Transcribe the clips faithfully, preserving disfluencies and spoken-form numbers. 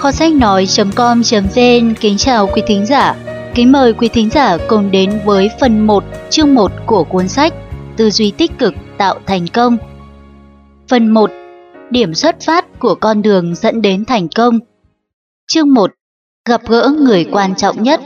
Kho sách nói.com.vn kính chào quý thính giả. Kính mời quý thính giả cùng đến với phần một, chương một của cuốn sách Tư duy tích cực tạo thành công. Phần một. Điểm xuất phát của con đường dẫn đến thành công. Chương một. Gặp gỡ người quan trọng nhất.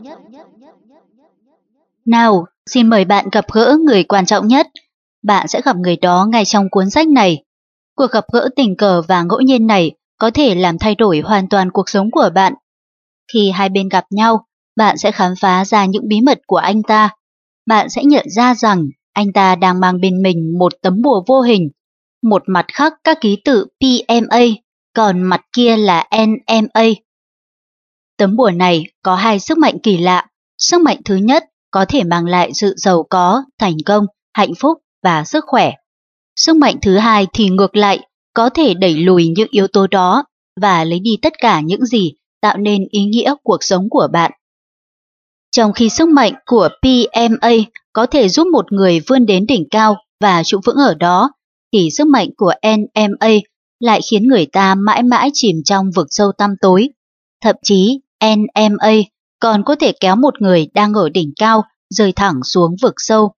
Nào, xin mời bạn gặp gỡ người quan trọng nhất. Bạn sẽ gặp người đó ngay trong cuốn sách này. Cuộc gặp gỡ tình cờ và ngẫu nhiên này có thể làm thay đổi hoàn toàn cuộc sống của bạn. Khi hai bên gặp nhau, bạn sẽ khám phá ra những bí mật của anh ta. Bạn sẽ nhận ra rằng anh ta đang mang bên mình một tấm bùa vô hình. Một mặt khắc các ký tự pê em a, còn mặt kia là en em a. Tấm bùa này có hai sức mạnh kỳ lạ. Sức mạnh thứ nhất có thể mang lại sự giàu có, thành công, hạnh phúc và sức khỏe. Sức mạnh thứ hai thì ngược lại, có thể đẩy lùi những yếu tố đó và lấy đi tất cả những gì tạo nên ý nghĩa cuộc sống của bạn. Trong khi sức mạnh của pê em a có thể giúp một người vươn đến đỉnh cao và trụ vững ở đó, thì sức mạnh của en em a lại khiến người ta mãi mãi chìm trong vực sâu tăm tối. Thậm chí, en em a còn có thể kéo một người đang ở đỉnh cao rơi thẳng xuống vực sâu.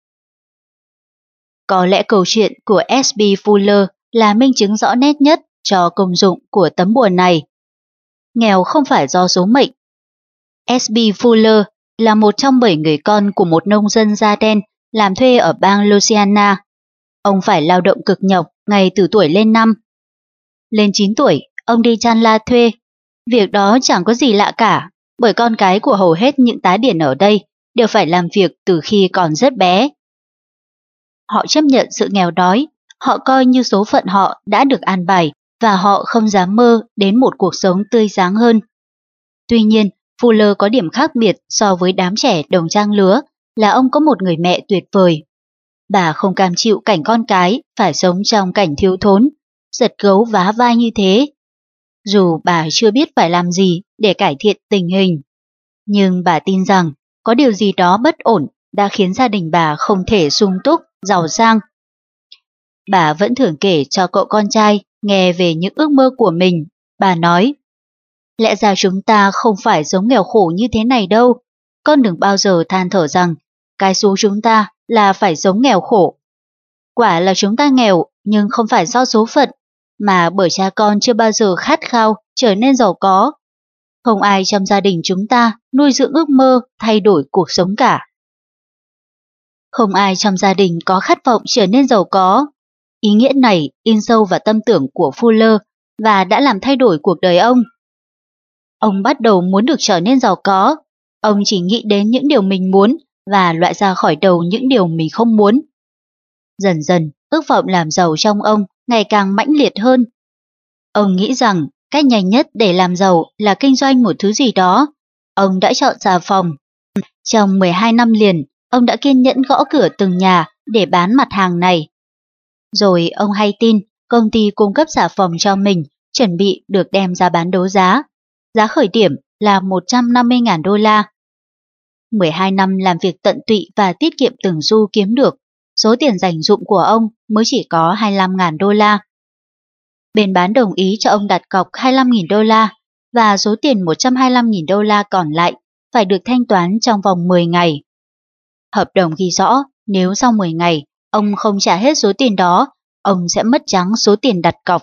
Có lẽ câu chuyện của ét bê Fuller là minh chứng rõ nét nhất cho công dụng của tấm bùa này. Nghèo không phải do số mệnh. ét bê Fuller là một trong bảy người con của một nông dân da đen làm thuê ở bang Louisiana. Ông phải lao động cực nhọc ngay từ tuổi lên năm. Lên chín tuổi, ông đi chăn la thuê. Việc đó chẳng có gì lạ cả, bởi con cái của hầu hết những tá điển ở đây đều phải làm việc từ khi còn rất bé. Họ chấp nhận sự nghèo đói, họ coi như số phận họ đã được an bài và họ không dám mơ đến một cuộc sống tươi sáng hơn. Tuy nhiên, Fuller có điểm khác biệt so với đám trẻ đồng trang lứa là ông có một người mẹ tuyệt vời. Bà không cam chịu cảnh con cái phải sống trong cảnh thiếu thốn, giật gấu vá vai như thế. Dù bà chưa biết phải làm gì để cải thiện tình hình, nhưng bà tin rằng có điều gì đó bất ổn đã khiến gia đình bà không thể sung túc, giàu sang. Bà vẫn thường kể cho cậu con trai nghe về những ước mơ của mình. Bà nói, lẽ ra chúng ta không phải sống nghèo khổ như thế này đâu. Con đừng bao giờ than thở rằng cái số chúng ta là phải sống nghèo khổ. Quả là chúng ta nghèo nhưng không phải do số phận, mà bởi cha con chưa bao giờ khát khao trở nên giàu có. Không ai trong gia đình chúng ta nuôi dưỡng ước mơ thay đổi cuộc sống cả. Không ai trong gia đình có khát vọng trở nên giàu có. Ý nghĩa này in sâu vào tâm tưởng của Fuller và đã làm thay đổi cuộc đời ông. Ông bắt đầu muốn được trở nên giàu có. Ông chỉ nghĩ đến những điều mình muốn và loại ra khỏi đầu những điều mình không muốn. Dần dần, ước vọng làm giàu trong ông ngày càng mãnh liệt hơn. Ông nghĩ rằng cách nhanh nhất để làm giàu là kinh doanh một thứ gì đó. Ông đã chọn xà phòng. Trong mười hai năm liền, ông đã kiên nhẫn gõ cửa từng nhà để bán mặt hàng này. Rồi ông hay tin công ty cung cấp xà phòng cho mình chuẩn bị được đem ra bán đấu giá. Giá khởi điểm là một trăm năm mươi nghìn đô la. mười hai năm làm việc tận tụy và tiết kiệm từng xu kiếm được, số tiền dành dụm của ông mới chỉ có hai mươi lăm nghìn đô la. Bên bán đồng ý cho ông đặt cọc hai mươi lăm nghìn đô la và số tiền một trăm hai mươi lăm nghìn đô la còn lại phải được thanh toán trong vòng mười ngày. Hợp đồng ghi rõ nếu sau mười ngày ông không trả hết số tiền đó, ông sẽ mất trắng số tiền đặt cọc.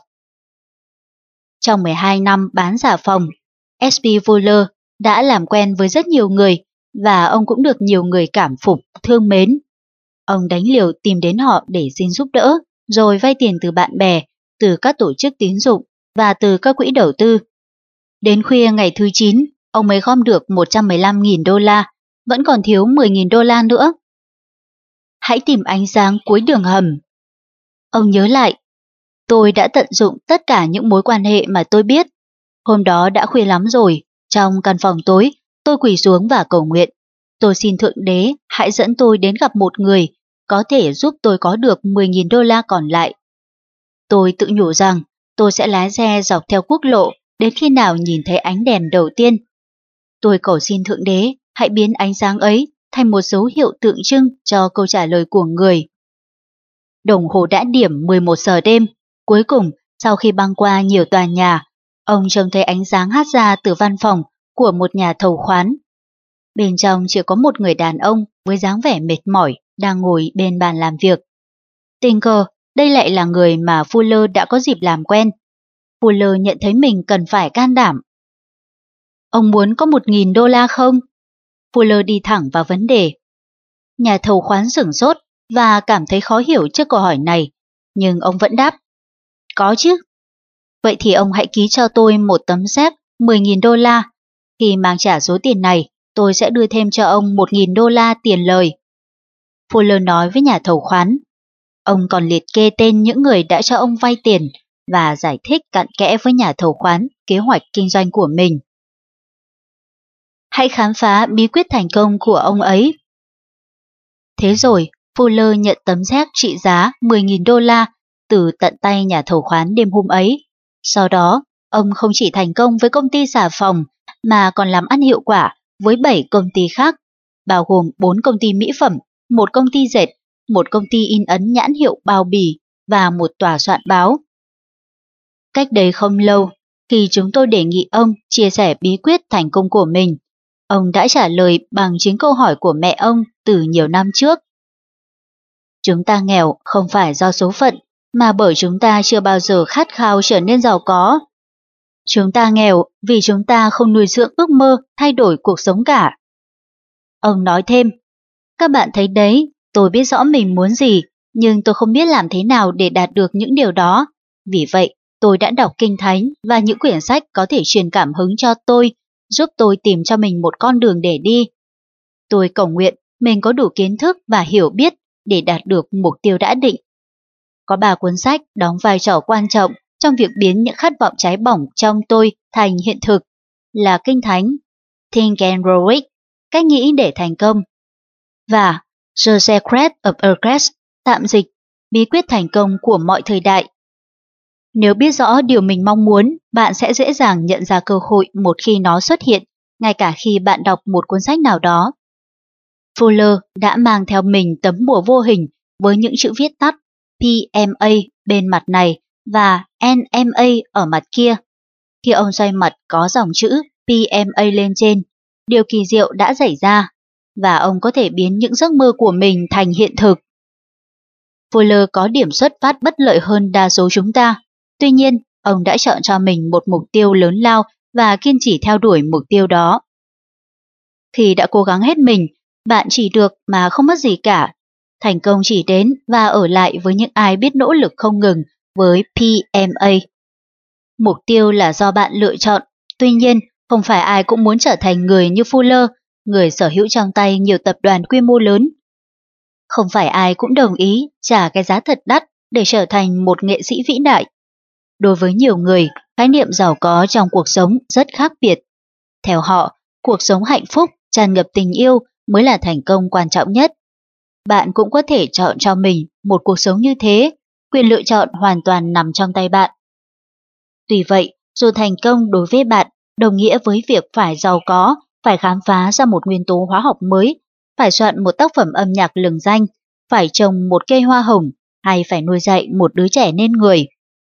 Trong mười hai năm bán xà phòng, ét bê Fuller đã làm quen với rất nhiều người và ông cũng được nhiều người cảm phục, thương mến. Ông đánh liều tìm đến họ để xin giúp đỡ, rồi vay tiền từ bạn bè, từ các tổ chức tín dụng và từ các quỹ đầu tư. Đến khuya ngày thứ chín, ông mới gom được một trăm mười lăm nghìn đô la, vẫn còn thiếu mười nghìn đô la nữa. Hãy tìm ánh sáng cuối đường hầm. Ông nhớ lại, tôi đã tận dụng tất cả những mối quan hệ mà tôi biết. Hôm đó đã khuya lắm rồi, trong căn phòng tối, tôi quỳ xuống và cầu nguyện. Tôi xin Thượng Đế hãy dẫn tôi đến gặp một người có thể giúp tôi có được mười nghìn đô la còn lại. Tôi tự nhủ rằng tôi sẽ lái xe dọc theo quốc lộ đến khi nào nhìn thấy ánh đèn đầu tiên. Tôi cầu xin Thượng Đế hãy biến ánh sáng ấy thành một dấu hiệu tượng trưng cho câu trả lời của người. Đồng hồ đã điểm mười một giờ đêm. Cuối cùng, sau khi băng qua nhiều tòa nhà, ông trông thấy ánh sáng hát ra từ văn phòng của một nhà thầu khoán. Bên trong chỉ có một người đàn ông với dáng vẻ mệt mỏi đang ngồi bên bàn làm việc. Tình cờ, đây lại là người mà Fuller đã có dịp làm quen. Fuller nhận thấy mình cần phải can đảm. Ông muốn có một nghìn đô la không? Fuller đi thẳng vào vấn đề. Nhà thầu khoán sửng sốt và cảm thấy khó hiểu trước câu hỏi này, nhưng ông vẫn đáp. Có chứ. Vậy thì ông hãy ký cho tôi một tấm séc mười nghìn đô la. Khi mang trả số tiền này, tôi sẽ đưa thêm cho ông một nghìn đô la tiền lời. Fuller nói với nhà thầu khoán. Ông còn liệt kê tên những người đã cho ông vay tiền và giải thích cặn kẽ với nhà thầu khoán kế hoạch kinh doanh của mình. Hãy khám phá bí quyết thành công của ông ấy. Thế rồi, Fuller nhận tấm séc trị giá mười nghìn đô la từ tận tay nhà thầu khoán đêm hôm ấy. Sau đó, ông không chỉ thành công với công ty xà phòng mà còn làm ăn hiệu quả với bảy công ty khác, bao gồm bốn công ty mỹ phẩm, một công ty dệt, một công ty in ấn nhãn hiệu bao bì và một tòa soạn báo. Cách đây không lâu, khi chúng tôi đề nghị ông chia sẻ bí quyết thành công của mình, ông đã trả lời bằng chính câu hỏi của mẹ ông từ nhiều năm trước. Chúng ta nghèo không phải do số phận, mà bởi chúng ta chưa bao giờ khát khao trở nên giàu có. Chúng ta nghèo vì chúng ta không nuôi dưỡng ước mơ thay đổi cuộc sống cả. Ông nói thêm, các bạn thấy đấy, tôi biết rõ mình muốn gì, nhưng tôi không biết làm thế nào để đạt được những điều đó. Vì vậy, tôi đã đọc Kinh Thánh và những quyển sách có thể truyền cảm hứng cho tôi, giúp tôi tìm cho mình một con đường để đi. Tôi cầu nguyện mình có đủ kiến thức và hiểu biết để đạt được mục tiêu đã định. Có ba cuốn sách đóng vai trò quan trọng trong việc biến những khát vọng cháy bỏng trong tôi thành hiện thực là Kinh Thánh, Think and Grow Rich, Cách nghĩ để thành công, và The Secret of Success, tạm dịch, bí quyết thành công của mọi thời đại. Nếu biết rõ điều mình mong muốn, bạn sẽ dễ dàng nhận ra cơ hội một khi nó xuất hiện, ngay cả khi bạn đọc một cuốn sách nào đó. Fuller đã mang theo mình tấm bùa vô hình với những chữ viết tắt P M A bên mặt này và N M A ở mặt kia. Khi ông xoay mặt có dòng chữ P M A lên trên, điều kỳ diệu đã xảy ra, và ông có thể biến những giấc mơ của mình thành hiện thực. Fuller có điểm xuất phát bất lợi hơn đa số chúng ta. Tuy nhiên, ông đã chọn cho mình một mục tiêu lớn lao và kiên trì theo đuổi mục tiêu đó. Khi đã cố gắng hết mình, bạn chỉ được mà không mất gì cả. Thành công chỉ đến và ở lại với những ai biết nỗ lực không ngừng với P M A. Mục tiêu là do bạn lựa chọn, tuy nhiên không phải ai cũng muốn trở thành người như Fuller, người sở hữu trong tay nhiều tập đoàn quy mô lớn. Không phải ai cũng đồng ý trả cái giá thật đắt để trở thành một nghệ sĩ vĩ đại. Đối với nhiều người, khái niệm giàu có trong cuộc sống rất khác biệt. Theo họ, cuộc sống hạnh phúc, tràn ngập tình yêu mới là thành công quan trọng nhất. Bạn cũng có thể chọn cho mình một cuộc sống như thế, quyền lựa chọn hoàn toàn nằm trong tay bạn. Tuy vậy, dù thành công đối với bạn đồng nghĩa với việc phải giàu có, phải khám phá ra một nguyên tố hóa học mới, phải soạn một tác phẩm âm nhạc lừng danh, phải trồng một cây hoa hồng, hay phải nuôi dạy một đứa trẻ nên người.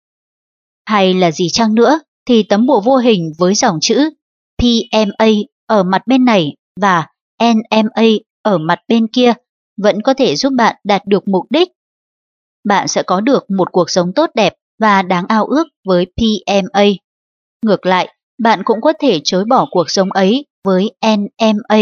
Hay là gì chăng nữa, thì tấm bùa vô hình với dòng chữ P M A ở mặt bên này và N M A ở mặt bên kia vẫn có thể giúp bạn đạt được mục đích. Bạn sẽ có được một cuộc sống tốt đẹp và đáng ao ước với P M A. Ngược lại, bạn cũng có thể chối bỏ cuộc sống ấy với N M A.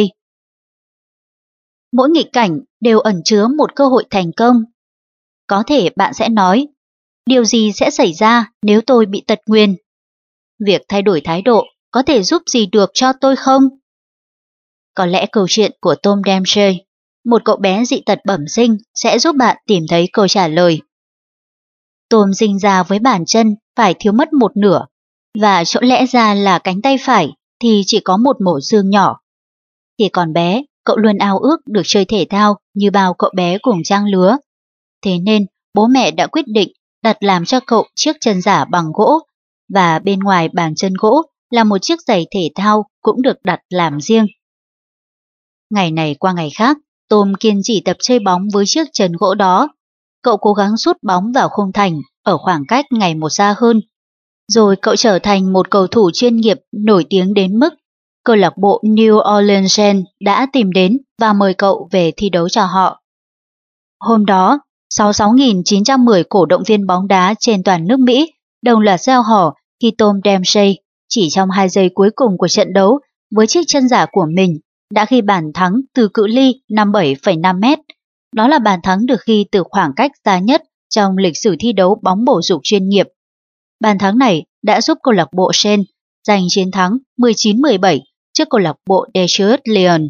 Mỗi nghịch cảnh đều ẩn chứa một cơ hội thành công. Có thể bạn sẽ nói, điều gì sẽ xảy ra nếu tôi bị tật nguyền? Việc thay đổi thái độ có thể giúp gì được cho tôi không? Có lẽ câu chuyện của Tom Dempsey, một cậu bé dị tật bẩm sinh, sẽ giúp bạn tìm thấy câu trả lời. Tom sinh ra với bàn chân phải thiếu mất một nửa, và chỗ lẽ ra là cánh tay phải thì chỉ có một mổ xương nhỏ. Khi còn bé, cậu luôn ao ước được chơi thể thao như bao cậu bé cùng trang lứa. Thế nên, bố mẹ đã quyết định đặt làm cho cậu chiếc chân giả bằng gỗ, và bên ngoài bàn chân gỗ là một chiếc giày thể thao cũng được đặt làm riêng. Ngày này qua ngày khác, Tom kiên trì tập chơi bóng với chiếc chân gỗ đó. Cậu cố gắng sút bóng vào khung thành ở khoảng cách ngày một xa hơn. Rồi cậu trở thành một cầu thủ chuyên nghiệp nổi tiếng đến mức câu lạc bộ New Orleans Saints đã tìm đến và mời cậu về thi đấu cho họ. Hôm đó, sáu mươi sáu nghìn chín trăm mười cổ động viên bóng đá trên toàn nước Mỹ đồng loạt reo hò khi Tom Dempsey chỉ trong hai giây cuối cùng của trận đấu với chiếc chân giả của mình đã ghi bàn thắng từ cự ly năm mươi bảy phẩy năm mét. Đó là bàn thắng được ghi từ khoảng cách xa nhất trong lịch sử thi đấu bóng bổ dục chuyên nghiệp. Bàn thắng này đã giúp câu lạc bộ Saints giành chiến thắng mười chín mười bảy trước câu lạc bộ Detroit Lions.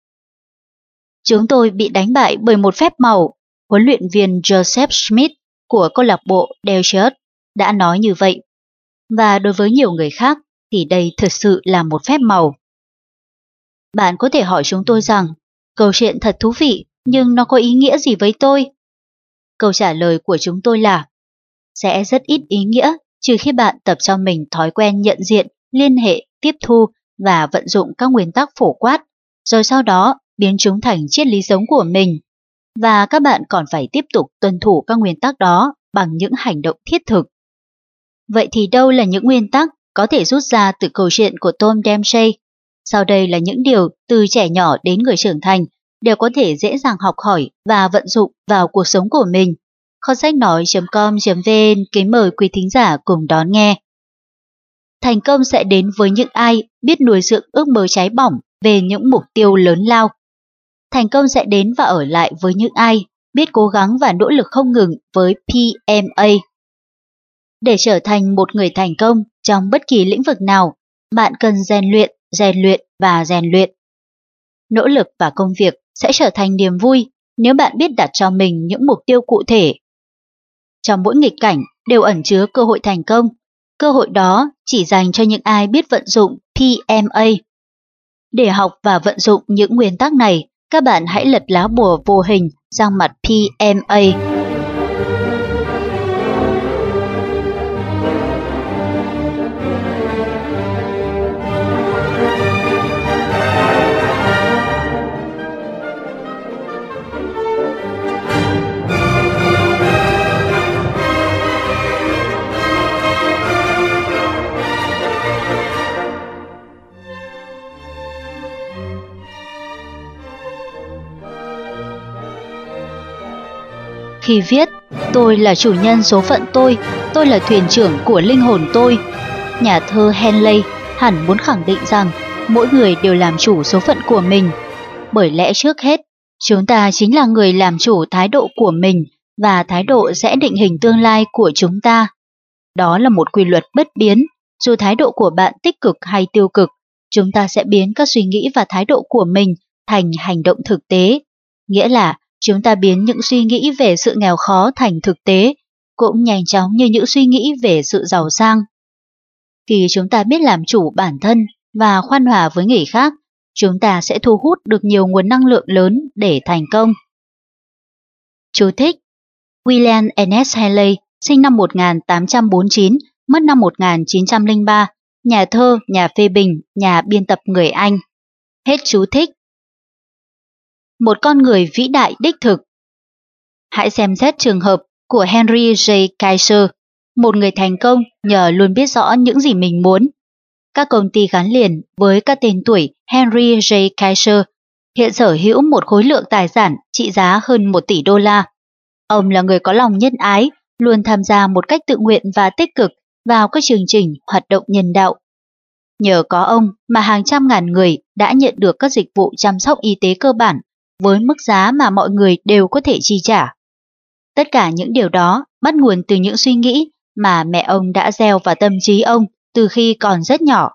Chúng tôi bị đánh bại bởi một phép màu, huấn luyện viên Joseph Smith của câu lạc bộ Detroit đã nói như vậy. Và đối với nhiều người khác thì đây thực sự là một phép màu. Bạn có thể hỏi chúng tôi rằng, câu chuyện thật thú vị nhưng nó có ý nghĩa gì với tôi? Câu trả lời của chúng tôi là, sẽ rất ít ý nghĩa trừ khi bạn tập cho mình thói quen nhận diện, liên hệ, tiếp thu và vận dụng các nguyên tắc phổ quát, rồi sau đó biến chúng thành triết lý sống của mình. Và các bạn còn phải tiếp tục tuân thủ các nguyên tắc đó bằng những hành động thiết thực. Vậy thì đâu là những nguyên tắc có thể rút ra từ câu chuyện của Tom Dempsey? Sau đây là những điều từ trẻ nhỏ đến người trưởng thành đều có thể dễ dàng học hỏi và vận dụng vào cuộc sống của mình. Kho sách nói chấm com chấm vn kính mời quý thính giả cùng đón nghe. Thành công sẽ đến với những ai biết nuôi dưỡng ước mơ cháy bỏng về những mục tiêu lớn lao. Thành công sẽ đến và ở lại với những ai biết cố gắng và nỗ lực không ngừng với P M A. Để trở thành một người thành công trong bất kỳ lĩnh vực nào, bạn cần rèn luyện, rèn luyện và rèn luyện. Nỗ lực và công việc sẽ trở thành niềm vui nếu bạn biết đặt cho mình những mục tiêu cụ thể. Trong mỗi nghịch cảnh đều ẩn chứa cơ hội thành công. Cơ hội đó chỉ dành cho những ai biết vận dụng P M A. Để học và vận dụng những nguyên tắc này, các bạn hãy lật lá bùa vô hình sang mặt P M A. Khi viết, tôi là chủ nhân số phận tôi, tôi là thuyền trưởng của linh hồn tôi, nhà thơ Henley hẳn muốn khẳng định rằng mỗi người đều làm chủ số phận của mình. Bởi lẽ trước hết, chúng ta chính là người làm chủ thái độ của mình và thái độ sẽ định hình tương lai của chúng ta. Đó là một quy luật bất biến, dù thái độ của bạn tích cực hay tiêu cực, chúng ta sẽ biến các suy nghĩ và thái độ của mình thành hành động thực tế. Nghĩa là chúng ta biến những suy nghĩ về sự nghèo khó thành thực tế, cũng nhanh chóng như những suy nghĩ về sự giàu sang. Khi chúng ta biết làm chủ bản thân và khoan hòa với người khác, chúng ta sẽ thu hút được nhiều nguồn năng lượng lớn để thành công. Chú thích: William Ernest Henley, sinh năm một nghìn tám trăm bốn mươi chín, mất năm một nghìn chín trăm lẻ ba, nhà thơ, nhà phê bình, nhà biên tập người Anh. Hết chú thích. Một con người vĩ đại đích thực. Hãy xem xét trường hợp của Henry J. Kaiser, một người thành công nhờ luôn biết rõ những gì mình muốn. Các công ty gắn liền với các tên tuổi Henry J. Kaiser hiện sở hữu một khối lượng tài sản trị giá hơn một tỷ đô la. Ông là người có lòng nhân ái, luôn tham gia một cách tự nguyện và tích cực vào các chương trình hoạt động nhân đạo. Nhờ có ông mà hàng trăm ngàn người đã nhận được các dịch vụ chăm sóc y tế cơ bản với mức giá mà mọi người đều có thể chi trả. Tất cả những điều đó bắt nguồn từ những suy nghĩ mà mẹ ông đã gieo vào tâm trí ông từ khi còn rất nhỏ.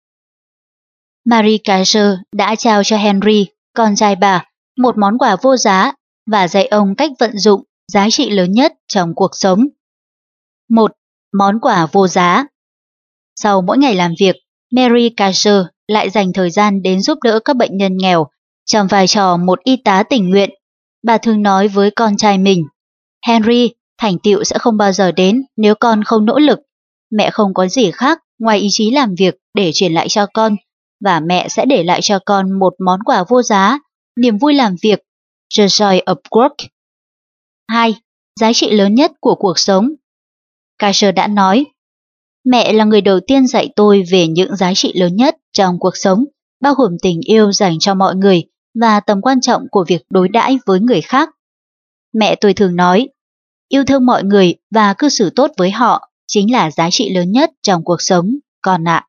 Marie Kaiser đã trao cho Henry, con trai bà, một món quà vô giá và dạy ông cách vận dụng giá trị lớn nhất trong cuộc sống. Một. Món quà vô giá. Sau mỗi ngày làm việc, Mary Kaiser lại dành thời gian đến giúp đỡ các bệnh nhân nghèo trong vai trò một y tá tình nguyện. Bà thường nói với con trai mình: Henry, thành tựu sẽ không bao giờ đến nếu con không nỗ lực. Mẹ không có gì khác ngoài ý chí làm việc để truyền lại cho con, và mẹ sẽ để lại cho con một món quà vô giá, niềm vui làm việc, the joy of work. Hai. Giá trị lớn nhất của cuộc sống. Kaiser đã nói: Mẹ là người đầu tiên dạy tôi về những giá trị lớn nhất trong cuộc sống, bao gồm tình yêu dành cho mọi người và tầm quan trọng của việc đối đãi với người khác. Mẹ tôi thường nói, yêu thương mọi người và cư xử tốt với họ chính là giá trị lớn nhất trong cuộc sống, con ạ.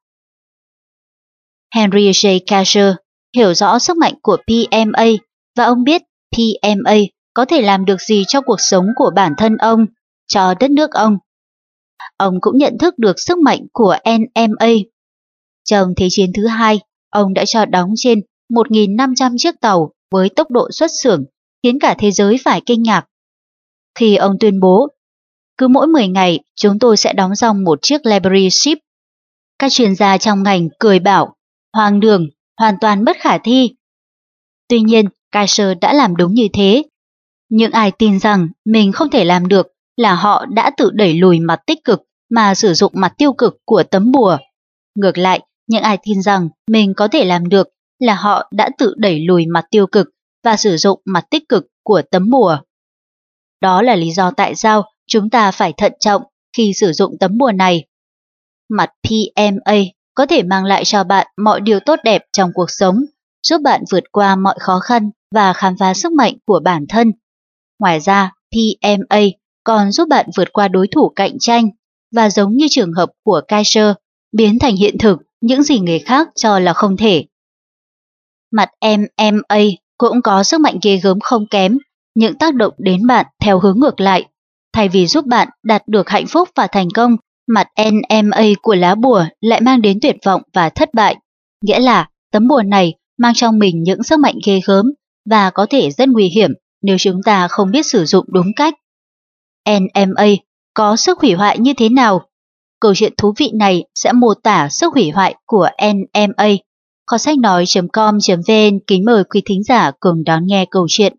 Henry J. Casher hiểu rõ sức mạnh của pê em a và ông biết pê em a có thể làm được gì cho cuộc sống của bản thân ông, cho đất nước ông. Ông cũng nhận thức được sức mạnh của en em a. Trong Thế chiến thứ hai, ông đã cho đóng trên một nghìn năm trăm chiếc tàu với tốc độ xuất xưởng khiến cả thế giới phải kinh ngạc. Khi ông tuyên bố, cứ mỗi mười ngày chúng tôi sẽ đóng xong một chiếc library ship, các chuyên gia trong ngành cười bảo, hoang đường, hoàn toàn bất khả thi. Tuy nhiên, Kaiser đã làm đúng như thế. Những ai tin rằng mình không thể làm được là họ đã tự đẩy lùi mặt tích cực mà sử dụng mặt tiêu cực của tấm bùa. Ngược lại, những ai tin rằng mình có thể làm được là họ đã tự đẩy lùi mặt tiêu cực và sử dụng mặt tích cực của tấm bùa. Đó là lý do tại sao chúng ta phải thận trọng khi sử dụng tấm bùa này. Mặt pê em a có thể mang lại cho bạn mọi điều tốt đẹp trong cuộc sống, giúp bạn vượt qua mọi khó khăn và khám phá sức mạnh của bản thân. Ngoài ra, pê em a còn giúp bạn vượt qua đối thủ cạnh tranh và giống như trường hợp của Kaiser, biến thành hiện thực những gì người khác cho là không thể. Mặt em em a cũng có sức mạnh ghê gớm không kém, những tác động đến bạn theo hướng ngược lại. Thay vì giúp bạn đạt được hạnh phúc và thành công, mặt en em a của lá bùa lại mang đến tuyệt vọng và thất bại. Nghĩa là tấm bùa này mang trong mình những sức mạnh ghê gớm và có thể rất nguy hiểm nếu chúng ta không biết sử dụng đúng cách. en em a có sức hủy hoại như thế nào? Câu chuyện thú vị này sẽ mô tả sức hủy hoại của en em a. Kho sách nói chấm com chấm vn kính mời quý thính giả cùng đón nghe câu chuyện.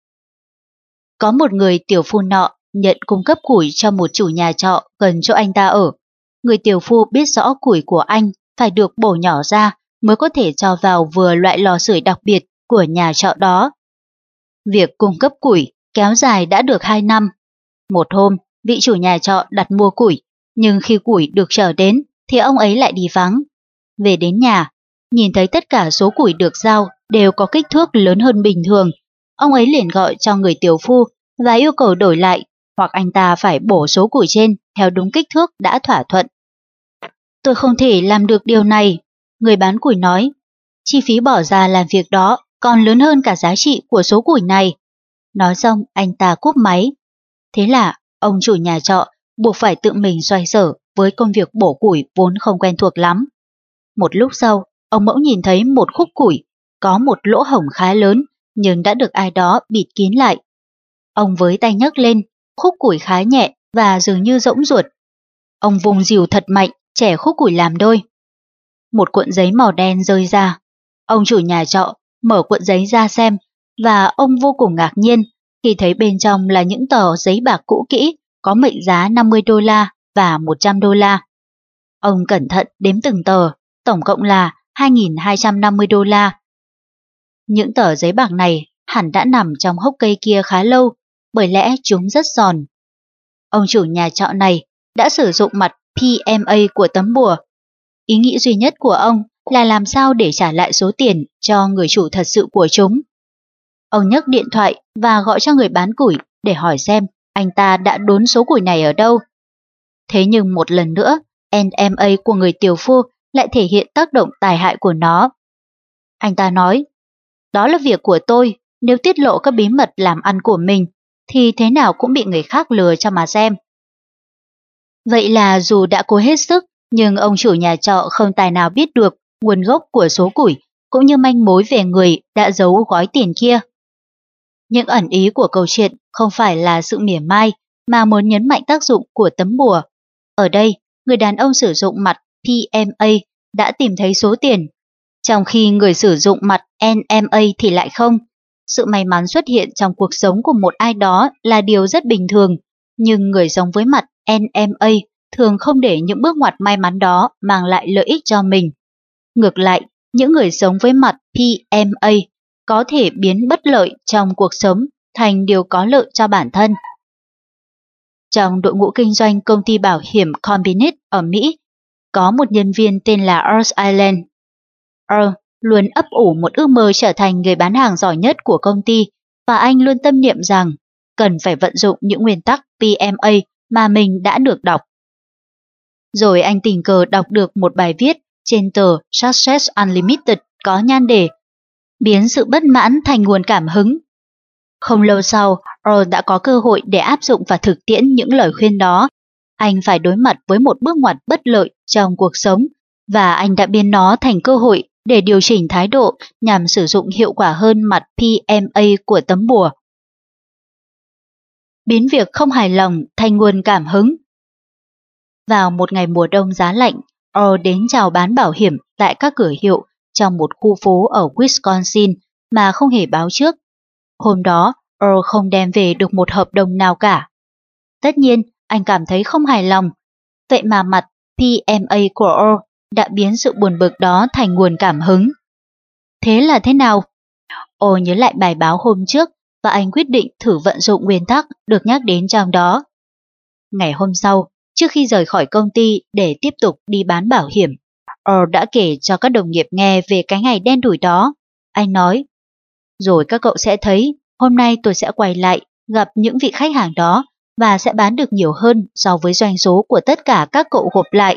Có một người tiểu phu nọ nhận cung cấp củi cho một chủ nhà trọ gần chỗ anh ta ở. Người tiểu phu biết rõ củi của anh phải được bổ nhỏ ra mới có thể cho vào vừa loại lò sưởi đặc biệt của nhà trọ đó. Việc cung cấp củi kéo dài đã được hai năm. Một hôm, vị chủ nhà trọ đặt mua củi, nhưng khi củi được chở đến thì ông ấy lại đi vắng. Về đến nhà, nhìn thấy tất cả số củi được giao đều có kích thước lớn hơn bình thường. Ông ấy liền gọi cho người tiểu phu và yêu cầu đổi lại, hoặc anh ta phải bổ số củi trên theo đúng kích thước đã thỏa thuận. Tôi không thể làm được điều này, người bán củi nói. Chi phí bỏ ra làm việc đó còn lớn hơn cả giá trị của số củi này. Nói xong anh ta cúp máy. Thế là ông chủ nhà trọ buộc phải tự mình xoay sở với công việc bổ củi vốn không quen thuộc lắm. Một lúc sau, ông bỗng nhìn thấy một khúc củi có một lỗ hổng khá lớn nhưng đã được ai đó bịt kín lại. Ông với tay nhấc lên, khúc củi khá nhẹ và dường như rỗng ruột. Ông vùng dìu thật mạnh, chẻ khúc củi làm đôi. Một cuộn giấy màu đen rơi ra. Ông chủ nhà trọ mở cuộn giấy ra xem và ông vô cùng ngạc nhiên khi thấy bên trong là những tờ giấy bạc cũ kỹ có mệnh giá năm mươi đô la và một trăm đô la. Ông cẩn thận đếm từng tờ, tổng cộng là hai nghìn hai trăm năm mươi đô la. Những tờ giấy bạc này hẳn đã nằm trong hốc cây kia khá lâu, bởi lẽ chúng rất giòn. Ông chủ nhà trọ này đã sử dụng mặt pê em a của tấm bùa. Ý nghĩ duy nhất của ông là làm sao để trả lại số tiền cho người chủ thật sự của chúng. Ông nhấc điện thoại và gọi cho người bán củi để hỏi xem anh ta đã đốn số củi này ở đâu. Thế nhưng một lần nữa, en em a của người tiểu phu lại thể hiện tác động tài hại của nó. Anh ta nói, đó là việc của tôi, nếu tiết lộ các bí mật làm ăn của mình, thì thế nào cũng bị người khác lừa cho mà xem. Vậy là dù đã cố hết sức, nhưng ông chủ nhà trọ không tài nào biết được nguồn gốc của số củi, cũng như manh mối về người đã giấu gói tiền kia. Những ẩn ý của câu chuyện không phải là sự mỉa mai, mà muốn nhấn mạnh tác dụng của tấm bùa. Ở đây, người đàn ông sử dụng mặt pê em a đã tìm thấy số tiền, trong khi người sử dụng mặt en em a thì lại không. Sự may mắn xuất hiện trong cuộc sống của một ai đó là điều rất bình thường, nhưng người sống với mặt en em a thường không để những bước ngoặt may mắn đó mang lại lợi ích cho mình. Ngược lại, những người sống với mặt pê em a có thể biến bất lợi trong cuộc sống thành điều có lợi cho bản thân. Trong đội ngũ kinh doanh công ty bảo hiểm Combined ở Mỹ có một nhân viên tên là Earth Island. Earl luôn ấp ủ một ước mơ trở thành người bán hàng giỏi nhất của công ty và anh luôn tâm niệm rằng cần phải vận dụng những nguyên tắc pê em a mà mình đã được đọc. Rồi anh tình cờ đọc được một bài viết trên tờ Success Unlimited có nhan đề biến sự bất mãn thành nguồn cảm hứng. Không lâu sau, Earl đã có cơ hội để áp dụng và thực tiễn những lời khuyên đó. Anh phải đối mặt với một bước ngoặt bất lợi trong cuộc sống và anh đã biến nó thành cơ hội để điều chỉnh thái độ nhằm sử dụng hiệu quả hơn mặt pê em a của tấm bùa. Biến việc không hài lòng thành nguồn cảm hứng. Vào một ngày mùa đông giá lạnh, Earl đến chào bán bảo hiểm tại các cửa hiệu trong một khu phố ở Wisconsin mà không hề báo trước. Hôm đó, Earl không đem về được một hợp đồng nào cả. Tất nhiên, anh cảm thấy không hài lòng. Vậy mà mặt pê em a của Earl đã biến sự buồn bực đó thành nguồn cảm hứng. Thế là thế nào? Earl nhớ lại bài báo hôm trước và anh quyết định thử vận dụng nguyên tắc được nhắc đến trong đó. Ngày hôm sau, trước khi rời khỏi công ty để tiếp tục đi bán bảo hiểm, Earl đã kể cho các đồng nghiệp nghe về cái ngày đen đủi đó. Anh nói, rồi các cậu sẽ thấy, hôm nay tôi sẽ quay lại, gặp những vị khách hàng đó và sẽ bán được nhiều hơn so với doanh số của tất cả các cậu gộp lại.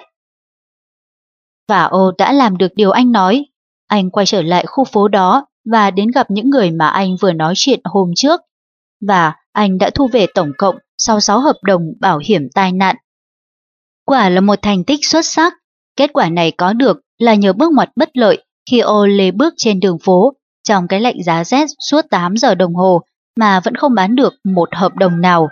Và Earl đã làm được điều anh nói. Anh quay trở lại khu phố đó và đến gặp những người mà anh vừa nói chuyện hôm trước. Và anh đã thu về tổng cộng sáu mươi sáu hợp đồng bảo hiểm tai nạn. Quả là một thành tích xuất sắc. Kết quả này có được là nhờ bước ngoặt bất lợi khi Earl lê bước trên đường phố trong cái lạnh giá rét suốt tám giờ đồng hồ mà vẫn không bán được một hợp đồng nào.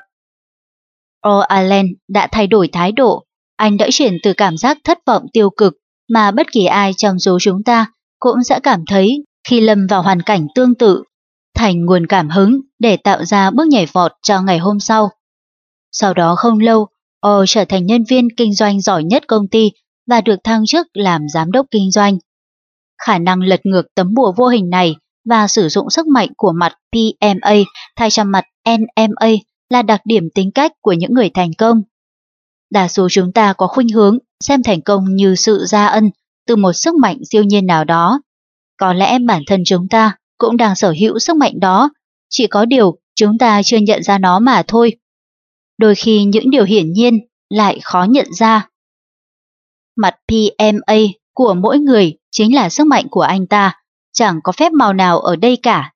Earl Island đã thay đổi thái độ. Anh đã chuyển từ cảm giác thất vọng tiêu cực mà bất kỳ ai trong số chúng ta cũng sẽ cảm thấy khi lâm vào hoàn cảnh tương tự, thành nguồn cảm hứng để tạo ra bước nhảy vọt cho ngày hôm sau. Sau đó không lâu, Earl trở thành nhân viên kinh doanh giỏi nhất công ty và được thăng chức làm giám đốc kinh doanh. Khả năng lật ngược tấm bùa vô hình này và sử dụng sức mạnh của mặt pê em a thay cho mặt en em a là đặc điểm tính cách của những người thành công. Đa số chúng ta có khuynh hướng xem thành công như sự gia ân từ một sức mạnh siêu nhiên nào đó. Có lẽ bản thân chúng ta cũng đang sở hữu sức mạnh đó, chỉ có điều chúng ta chưa nhận ra nó mà thôi. Đôi khi những điều hiển nhiên lại khó nhận ra. Mặt pê em a của mỗi người chính là sức mạnh của anh ta, chẳng có phép màu nào ở đây cả.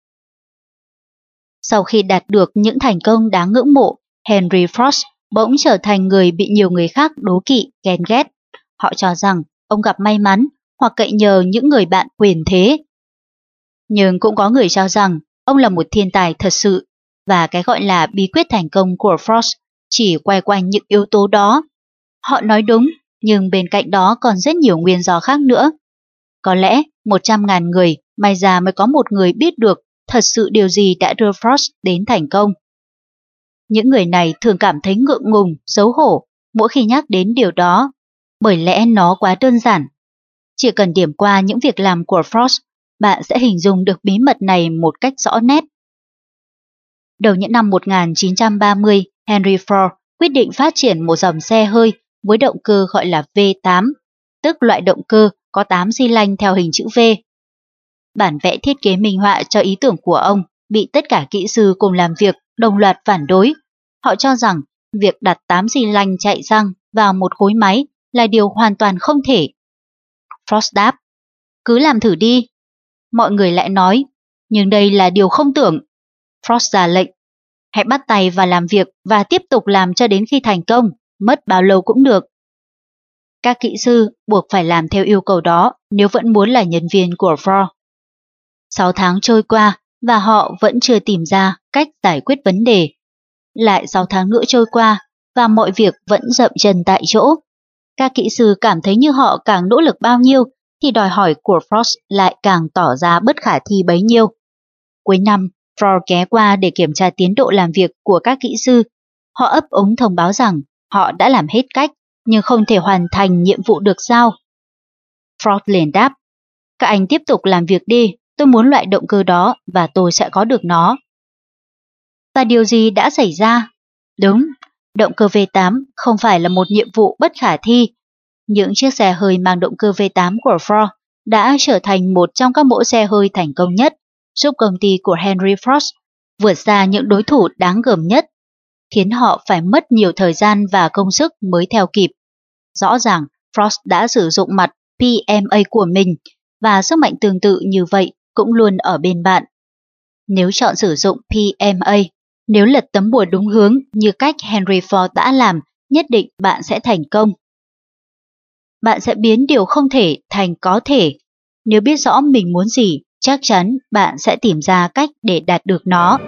Sau khi đạt được những thành công đáng ngưỡng mộ, Henry Frost bỗng trở thành người bị nhiều người khác đố kỵ, ghen ghét. Họ cho rằng ông gặp may mắn hoặc cậy nhờ những người bạn quyền thế. Nhưng cũng có người cho rằng ông là một thiên tài thật sự, và cái gọi là bí quyết thành công của Frost chỉ quay quanh những yếu tố đó. Họ nói đúng, nhưng bên cạnh đó còn rất nhiều nguyên do khác nữa. Có lẽ một trăm ngàn người may ra mới có một người biết được thật sự điều gì đã đưa Frost đến thành công. Những người này thường cảm thấy ngượng ngùng, xấu hổ mỗi khi nhắc đến điều đó, bởi lẽ nó quá đơn giản. Chỉ cần điểm qua những việc làm của Frost, bạn sẽ hình dung được bí mật này một cách rõ nét. Đầu những năm một nghìn chín trăm ba mươi, Henry Ford quyết định phát triển một dòng xe hơi với động cơ gọi là V tám, tức loại động cơ có tám xi lanh theo hình chữ V. Bản vẽ thiết kế minh họa cho ý tưởng của ông bị tất cả kỹ sư cùng làm việc đồng loạt phản đối. Họ cho rằng việc đặt tám xi lanh chạy xăng vào một khối máy là điều hoàn toàn không thể. Frost đáp, cứ làm thử đi. Mọi người lại nói, nhưng đây là điều không tưởng. Frost ra lệnh, hãy bắt tay vào làm việc và tiếp tục làm cho đến khi thành công, mất bao lâu cũng được. Các kỹ sư buộc phải làm theo yêu cầu đó nếu vẫn muốn là nhân viên của Ford. Sáu tháng trôi qua và họ vẫn chưa tìm ra cách giải quyết vấn đề. Lại sáu tháng nữa trôi qua và mọi việc vẫn dậm chân tại chỗ. Các kỹ sư cảm thấy như họ càng nỗ lực bao nhiêu thì đòi hỏi của Frost lại càng tỏ ra bất khả thi bấy nhiêu. Cuối năm, Ford ghé qua để kiểm tra tiến độ làm việc của các kỹ sư. Họ ấp úng thông báo rằng họ đã làm hết cách nhưng không thể hoàn thành nhiệm vụ được giao. Ford liền đáp, các anh tiếp tục làm việc đi, tôi muốn loại động cơ đó và tôi sẽ có được nó. Và điều gì đã xảy ra? Đúng, động cơ V tám không phải là một nhiệm vụ bất khả thi. Những chiếc xe hơi mang động cơ vê tám của Ford đã trở thành một trong các mẫu xe hơi thành công nhất, giúp công ty của Henry Ford vượt xa những đối thủ đáng gờm nhất, khiến họ phải mất nhiều thời gian và công sức mới theo kịp. Rõ ràng, Ford đã sử dụng mặt pê em a của mình, và sức mạnh tương tự như vậy cũng luôn ở bên bạn. Nếu chọn sử dụng pê em a, nếu lật tấm bùa đúng hướng như cách Henry Ford đã làm, nhất định bạn sẽ thành công. Bạn sẽ biến điều không thể thành có thể. Nếu biết rõ mình muốn gì, chắc chắn bạn sẽ tìm ra cách để đạt được nó.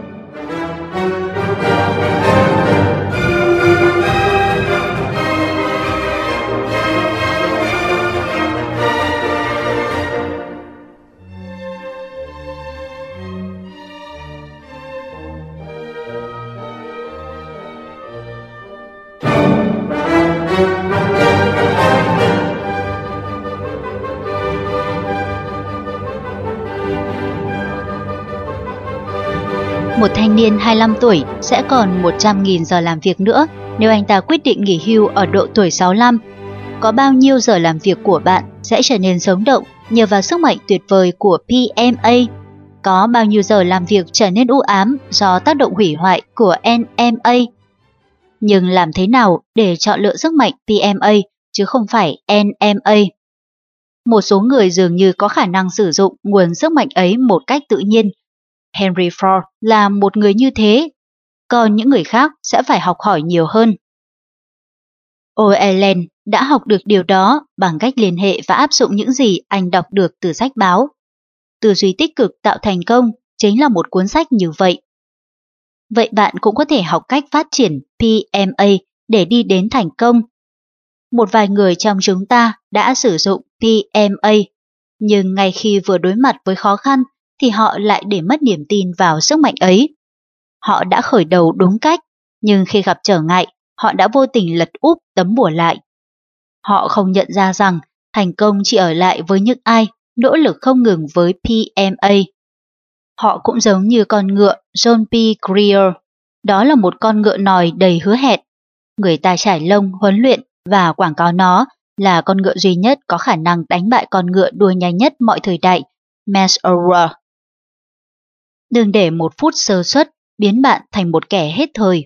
Một thanh niên hai mươi lăm tuổi sẽ còn một trăm nghìn giờ làm việc nữa nếu anh ta quyết định nghỉ hưu ở độ tuổi sáu mươi lăm. Có bao nhiêu giờ làm việc của bạn sẽ trở nên sống động nhờ vào sức mạnh tuyệt vời của pê em a? Có bao nhiêu giờ làm việc trở nên u ám do tác động hủy hoại của en em a? Nhưng làm thế nào để chọn lựa sức mạnh pê em a chứ không phải en em a? Một số người dường như có khả năng sử dụng nguồn sức mạnh ấy một cách tự nhiên. Henry Ford là một người như thế, còn những người khác sẽ phải học hỏi nhiều hơn. O'Allen đã học được điều đó bằng cách liên hệ và áp dụng những gì anh đọc được từ sách báo. Tư duy tích cực tạo thành công chính là một cuốn sách như vậy. Vậy bạn cũng có thể học cách phát triển pê em a để đi đến thành công. Một vài người trong chúng ta đã sử dụng pê em a, nhưng ngay khi vừa đối mặt với khó khăn thì họ lại để mất niềm tin vào sức mạnh ấy. Họ đã khởi đầu đúng cách, nhưng khi gặp trở ngại, họ đã vô tình lật úp tấm bùa lại. Họ không nhận ra rằng thành công chỉ ở lại với những ai nỗ lực không ngừng với pê em a. Họ cũng giống như con ngựa John P. Greer. Đó là một con ngựa nòi đầy hứa hẹn. Người ta trải lông, huấn luyện và quảng cáo nó là con ngựa duy nhất có khả năng đánh bại con ngựa đua nhanh nhất mọi thời đại, Messenger. Đừng để một phút sơ suất biến bạn thành một kẻ hết thời.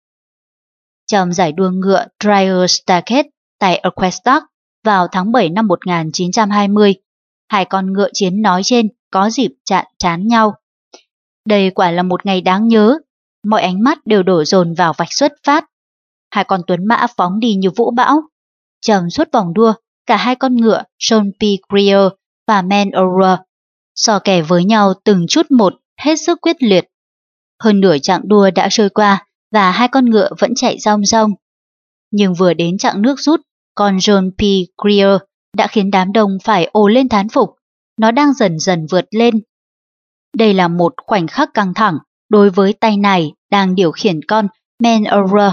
Trong giải đua ngựa Trial Starket tại Equestock vào tháng bảy năm một nghìn chín trăm hai mươi, hai con ngựa chiến nói trên có dịp chạm trán nhau. Đây quả là một ngày đáng nhớ, mọi ánh mắt đều đổ dồn vào vạch xuất phát. Hai con tuấn mã phóng đi như vũ bão. Trong suốt vòng đua, cả hai con ngựa John P. Greer và Man O'Rourke so kè với nhau từng chút một, hết sức quyết liệt. Hơn nửa chặng đua đã trôi qua và hai con ngựa vẫn chạy rong rong. Nhưng vừa đến chặng nước rút, con John P. Greer đã khiến đám đông phải ồ lên thán phục. Nó đang dần dần vượt lên. Đây là một khoảnh khắc căng thẳng đối với tay này đang điều khiển con Man O'Rourke.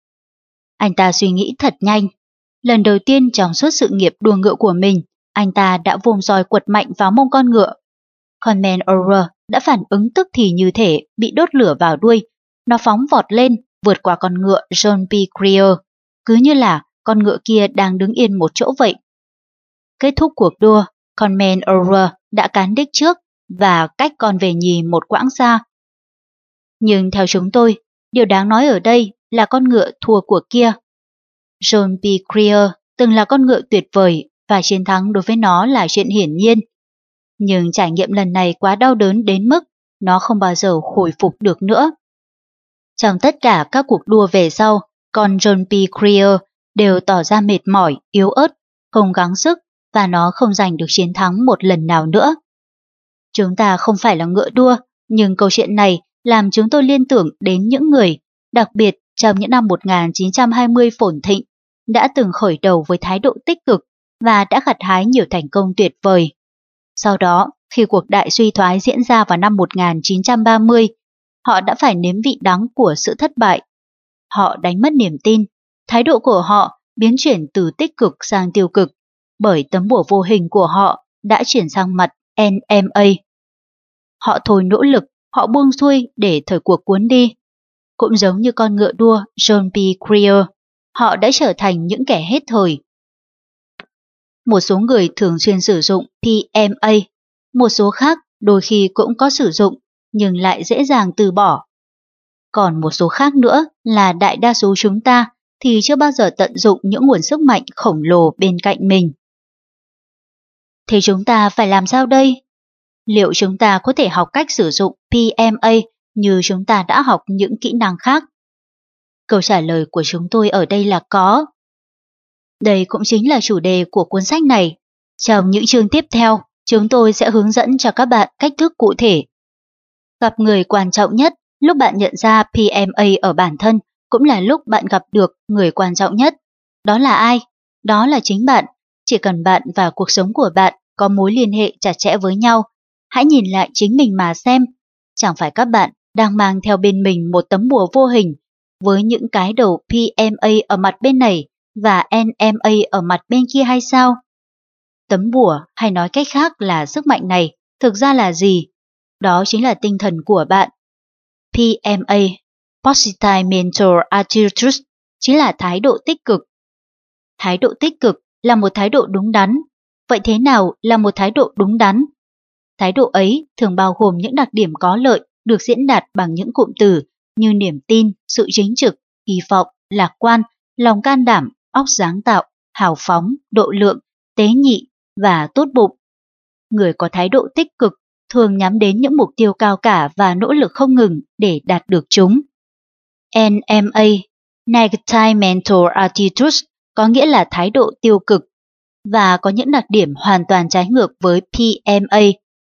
Anh ta suy nghĩ thật nhanh. Lần đầu tiên trong suốt sự nghiệp đua ngựa của mình, anh ta đã vung roi quật mạnh vào mông con ngựa. Con Man O'Rourke đã phản ứng tức thì như thể bị đốt lửa vào đuôi. Nó phóng vọt lên, vượt qua con ngựa John P. Greer, cứ như là con ngựa kia đang đứng yên một chỗ vậy. Kết thúc cuộc đua, con Man O'Rourke đã cán đích trước và cách con về nhì một quãng xa. Nhưng theo chúng tôi, điều đáng nói ở đây là con ngựa thua cuộc kia. John P. Greer từng là con ngựa tuyệt vời và chiến thắng đối với nó là chuyện hiển nhiên. Nhưng trải nghiệm lần này quá đau đớn đến mức nó không bao giờ hồi phục được nữa. Trong tất cả các cuộc đua về sau, con John P. Greer đều tỏ ra mệt mỏi, yếu ớt, không gắng sức và nó không giành được chiến thắng một lần nào nữa. Chúng ta không phải là ngựa đua, nhưng câu chuyện này làm chúng tôi liên tưởng đến những người, đặc biệt trong những năm một nghìn chín trăm hai mươi phồn thịnh, đã từng khởi đầu với thái độ tích cực và đã gặt hái nhiều thành công tuyệt vời. Sau đó, khi cuộc đại suy thoái diễn ra vào năm một nghìn chín trăm ba mươi, họ đã phải nếm vị đắng của sự thất bại. Họ đánh mất niềm tin, thái độ của họ biến chuyển từ tích cực sang tiêu cực, bởi tấm bùa vô hình của họ đã chuyển sang mặt en em a. Họ thôi nỗ lực, họ buông xuôi để thời cuộc cuốn đi. Cũng giống như con ngựa đua John P. Greer, họ đã trở thành những kẻ hết thời. một số người thường xuyên sử dụng pê em a, một số khác đôi khi cũng có sử dụng nhưng lại dễ dàng từ bỏ. Còn một số khác nữa là đại đa số chúng ta thì chưa bao giờ tận dụng những nguồn sức mạnh khổng lồ bên cạnh mình. Thế chúng ta phải làm sao đây? Liệu chúng ta có thể học cách sử dụng pê em a như chúng ta đã học những kỹ năng khác? Câu trả lời của chúng tôi ở đây là có. Đây cũng chính là chủ đề của cuốn sách này. Trong những chương tiếp theo, chúng tôi sẽ hướng dẫn cho các bạn cách thức cụ thể. Gặp người quan trọng nhất, lúc bạn nhận ra pê em a ở bản thân cũng là lúc bạn gặp được người quan trọng nhất. Đó là ai? Đó là chính bạn. Chỉ cần bạn và cuộc sống của bạn có mối liên hệ chặt chẽ với nhau, hãy nhìn lại chính mình mà xem. Chẳng phải các bạn đang mang theo bên mình một tấm bùa vô hình với những cái đầu pê em a ở mặt bên này và en em a ở mặt bên kia hay sao? Tấm bùa, hay nói cách khác là sức mạnh này, thực ra là gì? Đó chính là tinh thần của bạn. pê em a, Positive Mental Attitude, chính là thái độ tích cực. Thái độ tích cực là một thái độ đúng đắn. Vậy thế nào là một thái độ đúng đắn? Thái độ ấy thường bao gồm những đặc điểm có lợi được diễn đạt bằng những cụm từ như niềm tin, sự chính trực, kỳ vọng, lạc quan, lòng can đảm, óc sáng tạo, hào phóng, độ lượng, tế nhị và tốt bụng. Người có thái độ tích cực thường nhắm đến những mục tiêu cao cả và nỗ lực không ngừng để đạt được chúng. en em a, Negative Mental Attitude, có nghĩa là thái độ tiêu cực và có những đặc điểm hoàn toàn trái ngược với pê em a.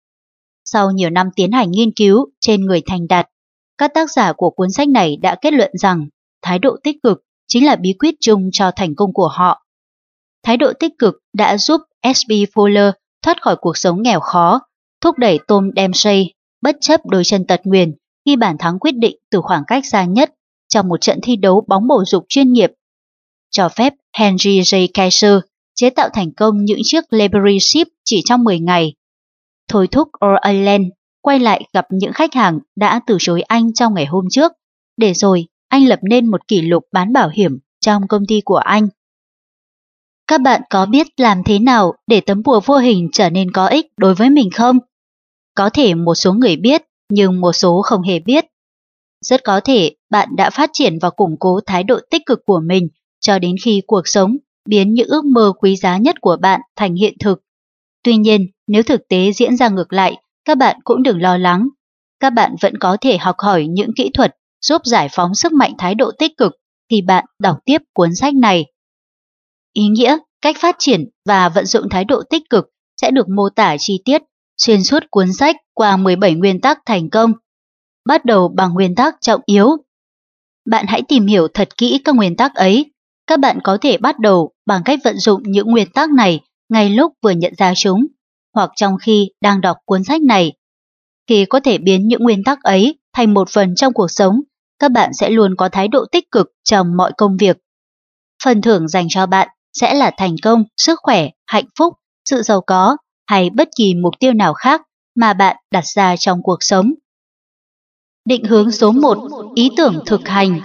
Sau nhiều năm tiến hành nghiên cứu trên người thành đạt, các tác giả của cuốn sách này đã kết luận rằng thái độ tích cực chính là bí quyết chung cho thành công của họ. Thái độ tích cực đã giúp ét bê Fuller thoát khỏi cuộc sống nghèo khó, thúc đẩy Tom Dempsey bất chấp đôi chân tật nguyền ghi bàn thắng quyết định từ khoảng cách xa nhất trong một trận thi đấu bóng bầu dục chuyên nghiệp, cho phép Henry J. Kaiser chế tạo thành công những chiếc Liberty Ship chỉ trong mười ngày, thôi thúc O'Allen quay lại gặp những khách hàng đã từ chối anh trong ngày hôm trước, để rồi anh lập nên một kỷ lục bán bảo hiểm trong công ty của anh. Các bạn có biết làm thế nào để tấm bùa vô hình trở nên có ích đối với mình không? Có thể một số người biết, nhưng một số không hề biết. Rất có thể bạn đã phát triển và củng cố thái độ tích cực của mình cho đến khi cuộc sống biến những ước mơ quý giá nhất của bạn thành hiện thực. Tuy nhiên, nếu thực tế diễn ra ngược lại, các bạn cũng đừng lo lắng. Các bạn vẫn có thể học hỏi những kỹ thuật giúp giải phóng sức mạnh thái độ tích cực khi bạn đọc tiếp cuốn sách này. Ý nghĩa, cách phát triển và vận dụng thái độ tích cực sẽ được mô tả chi tiết xuyên suốt cuốn sách qua mười bảy nguyên tắc thành công. Bắt đầu bằng nguyên tắc trọng yếu. Bạn hãy tìm hiểu thật kỹ các nguyên tắc ấy. Các bạn có thể bắt đầu bằng cách vận dụng những nguyên tắc này ngay lúc vừa nhận ra chúng, hoặc trong khi đang đọc cuốn sách này. Khi có thể biến những nguyên tắc ấy thành một phần trong cuộc sống, các bạn sẽ luôn có thái độ tích cực trong mọi công việc. Phần thưởng dành cho bạn sẽ là thành công, sức khỏe, hạnh phúc, sự giàu có hay bất kỳ mục tiêu nào khác mà bạn đặt ra trong cuộc sống. Định hướng số một, ý tưởng thực hành.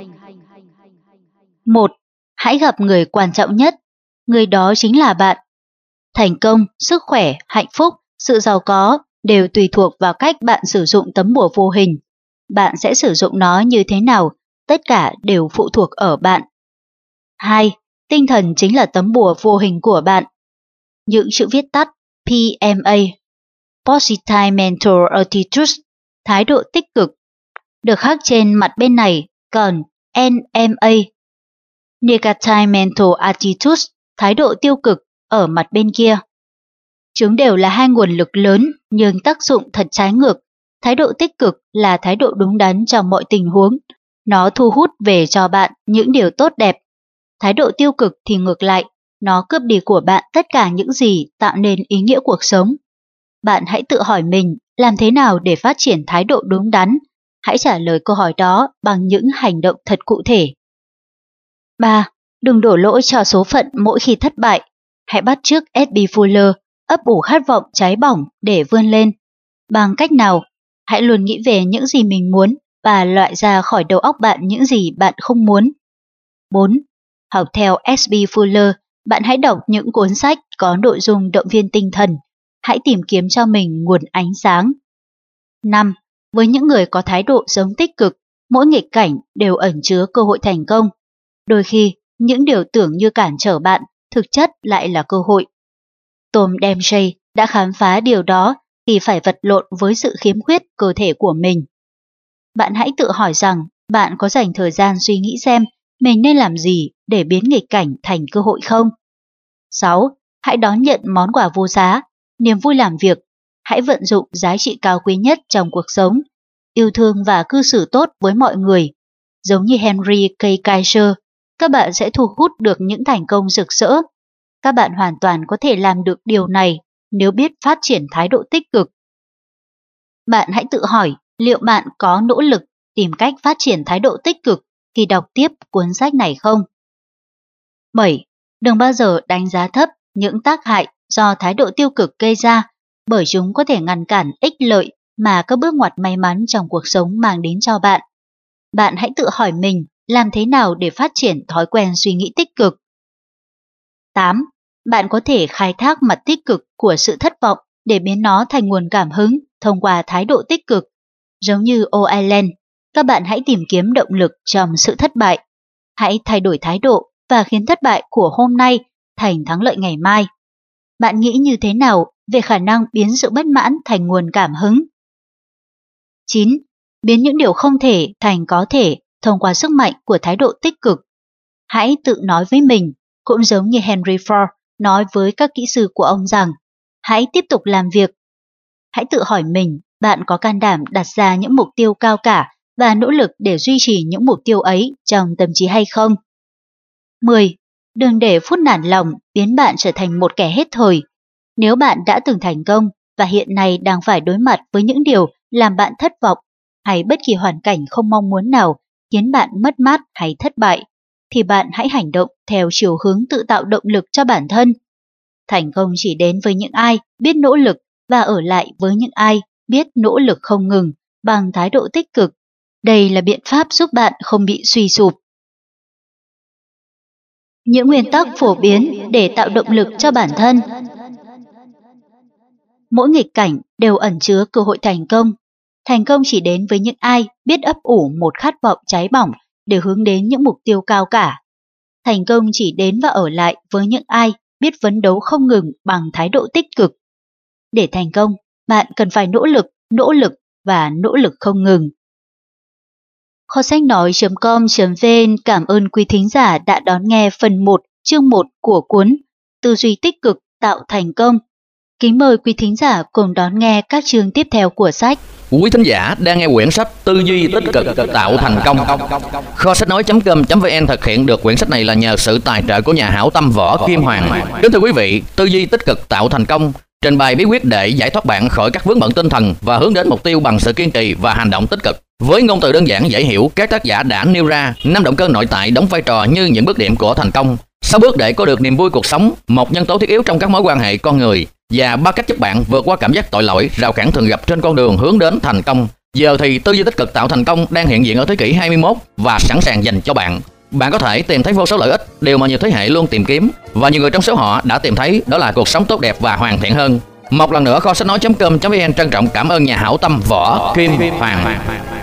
một. Hãy gặp người quan trọng nhất. Người đó chính là bạn. Thành công, sức khỏe, hạnh phúc, sự giàu có đều tùy thuộc vào cách bạn sử dụng tấm bùa vô hình. Bạn sẽ sử dụng nó như thế nào, tất cả đều phụ thuộc ở bạn. hai. Tinh thần chính là tấm bùa vô hình của bạn. Những chữ viết tắt pê em a, Positive Mental Attitude, thái độ tích cực, được khắc trên mặt bên này, còn en em a, Negative Mental Attitude, thái độ tiêu cực, ở mặt bên kia. Chúng đều là hai nguồn lực lớn nhưng tác dụng thật trái ngược. Thái độ tích cực là thái độ đúng đắn trong mọi tình huống. Nó thu hút về cho bạn những điều tốt đẹp. Thái độ tiêu cực thì ngược lại, nó cướp đi của bạn tất cả những gì tạo nên ý nghĩa cuộc sống. Bạn hãy tự hỏi mình làm thế nào để phát triển thái độ đúng đắn. Hãy trả lời câu hỏi đó bằng những hành động thật cụ thể. ba. Đừng đổ lỗi cho số phận mỗi khi thất bại. Hãy bắt chước ét bê Fuller, ấp ủ khát vọng cháy bỏng để vươn lên. Bằng cách nào? Hãy luôn nghĩ về những gì mình muốn và loại ra khỏi đầu óc bạn những gì bạn không muốn. bốn. Học theo ét bê Fuller bạn hãy đọc những cuốn sách có nội dung động viên tinh thần. Hãy tìm kiếm cho mình nguồn ánh sáng. năm. Với những người có thái độ sống tích cực, mỗi nghịch cảnh đều ẩn chứa cơ hội thành công. Đôi khi, những điều tưởng như cản trở bạn, thực chất lại là cơ hội. Tom Dempsey đã khám phá điều đó khi phải vật lộn với sự khiếm khuyết cơ thể của mình. Bạn hãy tự hỏi rằng bạn có dành thời gian suy nghĩ xem mình nên làm gì để biến nghịch cảnh thành cơ hội không? sáu. Hãy đón nhận món quà vô giá, niềm vui làm việc. Hãy vận dụng giá trị cao quý nhất trong cuộc sống, yêu thương và cư xử tốt với mọi người. Giống như Henry K. Kaiser, các bạn sẽ thu hút được những thành công rực rỡ. Các bạn hoàn toàn có thể làm được điều này nếu biết phát triển thái độ tích cực. Bạn hãy tự hỏi liệu bạn có nỗ lực tìm cách phát triển thái độ tích cực khi đọc tiếp cuốn sách này không? bảy. Đừng bao giờ đánh giá thấp những tác hại do thái độ tiêu cực gây ra, bởi chúng có thể ngăn cản ích lợi mà các bước ngoặt may mắn trong cuộc sống mang đến cho bạn. Bạn hãy tự hỏi mình làm thế nào để phát triển thói quen suy nghĩ tích cực. tám. Bạn có thể khai thác mặt tích cực của sự thất vọng để biến nó thành nguồn cảm hứng thông qua thái độ tích cực. Giống như O'Allen, các bạn hãy tìm kiếm động lực trong sự thất bại. Hãy thay đổi thái độ và khiến thất bại của hôm nay thành thắng lợi ngày mai. Bạn nghĩ như thế nào về khả năng biến sự bất mãn thành nguồn cảm hứng? chín. Biến những điều không thể thành có thể thông qua sức mạnh của thái độ tích cực. Hãy tự nói với mình, cũng giống như Henry Ford nói với các kỹ sư của ông rằng, hãy tiếp tục làm việc. Hãy tự hỏi mình, bạn có can đảm đặt ra những mục tiêu cao cả và nỗ lực để duy trì những mục tiêu ấy trong tâm trí hay không? mười. Đừng để phút nản lòng biến bạn trở thành một kẻ hết thời. Nếu bạn đã từng thành công và hiện nay đang phải đối mặt với những điều làm bạn thất vọng, hay bất kỳ hoàn cảnh không mong muốn nào khiến bạn mất mát hay thất bại, thì bạn hãy hành động theo chiều hướng tự tạo động lực cho bản thân. Thành công chỉ đến với những ai biết nỗ lực và ở lại với những ai biết nỗ lực không ngừng bằng thái độ tích cực. Đây là biện pháp giúp bạn không bị suy sụp. Những nguyên tắc phổ biến để tạo động lực cho bản thân. Mỗi nghịch cảnh đều ẩn chứa cơ hội thành công. Thành công chỉ đến với những ai biết ấp ủ một khát vọng cháy bỏng để hướng đến những mục tiêu cao cả. Thành công chỉ đến và ở lại với những ai biết phấn đấu không ngừng bằng thái độ tích cực. Để thành công, bạn cần phải nỗ lực, nỗ lực và nỗ lực không ngừng. Kho sách nói chấm com chấm vn cảm ơn quý thính giả đã đón nghe phần một, chương một của cuốn Tư duy tích cực tạo thành công. Kính mời quý thính giả cùng đón nghe các chương tiếp theo của sách. Quý thính giả đang nghe quyển sách Tư duy tích cực tạo thành công. Kho sách nói chấm com chấm vn thực hiện được quyển sách này là nhờ sự tài trợ của nhà hảo tâm Võ Kim Hoàng. Kính thưa quý vị, Tư duy tích cực tạo thành công trình bày bí quyết để giải thoát bạn khỏi các vướng bận tinh thần và hướng đến mục tiêu bằng sự kiên trì và hành động tích cực. Với ngôn từ đơn giản dễ hiểu, các tác giả đã nêu ra năm động cơ nội tại đóng vai trò như những bước điểm của thành công, sáu bước để có được niềm vui cuộc sống, một nhân tố thiết yếu trong các mối quan hệ con người, và ba cách giúp bạn vượt qua cảm giác tội lỗi, rào cản thường gặp trên con đường hướng đến thành công. Giờ thì tư duy tích cực tạo thành công đang hiện diện ở thế kỷ hai mươi mốt và sẵn sàng dành cho bạn. Bạn có thể tìm thấy vô số lợi ích, điều mà nhiều thế hệ luôn tìm kiếm, và nhiều người trong số họ đã tìm thấy, đó là cuộc sống tốt đẹp và hoàn thiện hơn. Một lần nữa, kho sách nói chấm com chấm vn trân trọng cảm ơn nhà hảo tâm Võ Kim Hoàng.